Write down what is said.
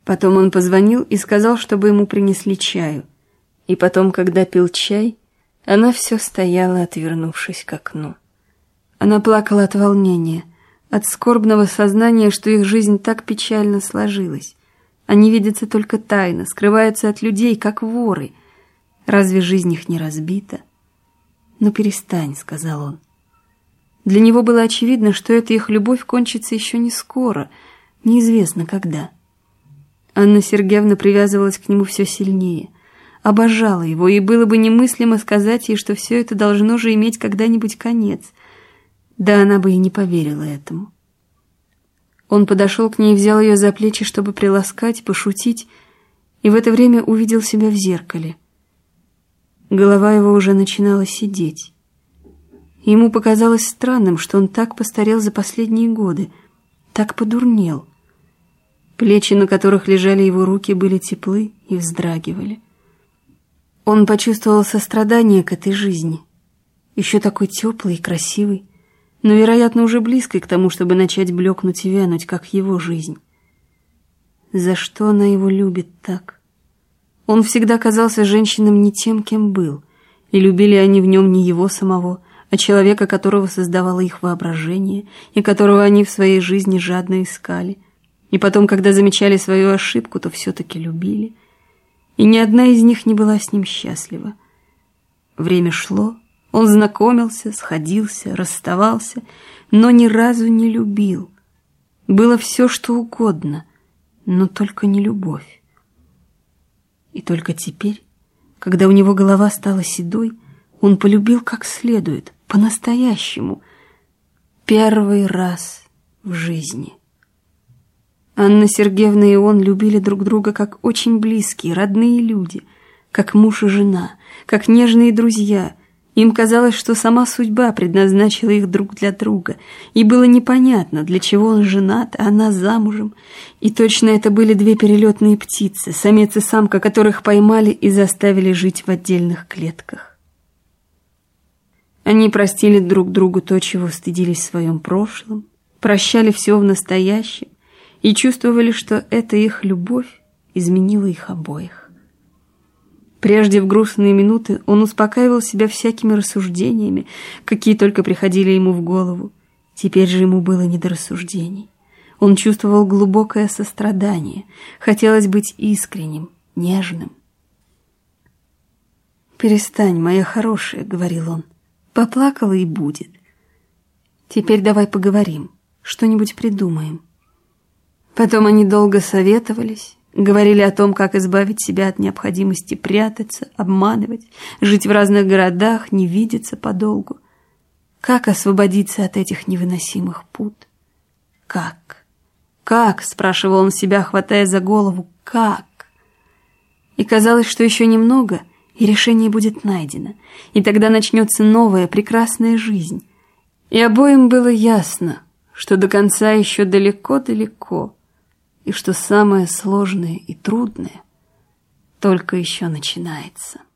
Потом он позвонил и сказал, чтобы ему принесли чаю. И потом, когда пил чай, она все стояла, отвернувшись к окну. Она плакала от волнения, от скорбного сознания, что их жизнь так печально сложилась. Они видятся только тайно, скрываются от людей, как воры. Разве жизнь их не разбита? «Ну перестань», — сказал он. Для него было очевидно, что эта их любовь кончится еще не скоро, неизвестно когда. Анна Сергеевна привязывалась к нему все сильнее, обожала его, и было бы немыслимо сказать ей, что все это должно же иметь когда-нибудь конец. Да она бы и не поверила этому. Он подошел к ней и взял ее за плечи, чтобы приласкать, пошутить, и в это время увидел себя в зеркале. Голова его уже начинала сидеть. Ему показалось странным, что он так постарел за последние годы, так подурнел. Плечи, на которых лежали его руки, были теплы и вздрагивали. Он почувствовал сострадание к этой жизни, еще такой теплой и красивой, но, вероятно, уже близкой к тому, чтобы начать блекнуть и вянуть, как его жизнь. За что она его любит так? Он всегда казался женщинам не тем, кем был, и любили они в нем не его самого, а человека, которого создавало их воображение, и которого они в своей жизни жадно искали. И потом, когда замечали свою ошибку, то все-таки любили. И ни одна из них не была с ним счастлива. Время шло, он знакомился, сходился, расставался, но ни разу не любил. Было все, что угодно, но только не любовь. И только теперь, когда у него голова стала седой, он полюбил как следует, по-настоящему, первый раз в жизни. Анна Сергеевна и он любили друг друга как очень близкие, родные люди, как муж и жена, как нежные друзья. Им казалось, что сама судьба предназначила их друг для друга, и было непонятно, для чего он женат, а она замужем. И точно это были две перелетные птицы, самец и самка, которых поймали и заставили жить в отдельных клетках. Они простили друг другу то, чего стыдились в своем прошлом, прощали все в настоящем и чувствовали, что эта их любовь изменила их обоих. Прежде в грустные минуты он успокаивал себя всякими рассуждениями, какие только приходили ему в голову. Теперь же ему было не до рассуждений. Он чувствовал глубокое сострадание, хотелось быть искренним, нежным. «Перестань, моя хорошая», — говорил он. «Поплакала и будет. Теперь давай поговорим, что-нибудь придумаем». Потом они долго советовались, говорили о том, как избавить себя от необходимости прятаться, обманывать, жить в разных городах, не видеться подолгу. Как освободиться от этих невыносимых пут? Как? Как? Спрашивал он себя, хватая за голову. Как? И казалось, что еще немного, и решение будет найдено, и тогда начнется новая прекрасная жизнь. И обоим было ясно, что до конца еще далеко-далеко, и что самое сложное и трудное только еще начинается.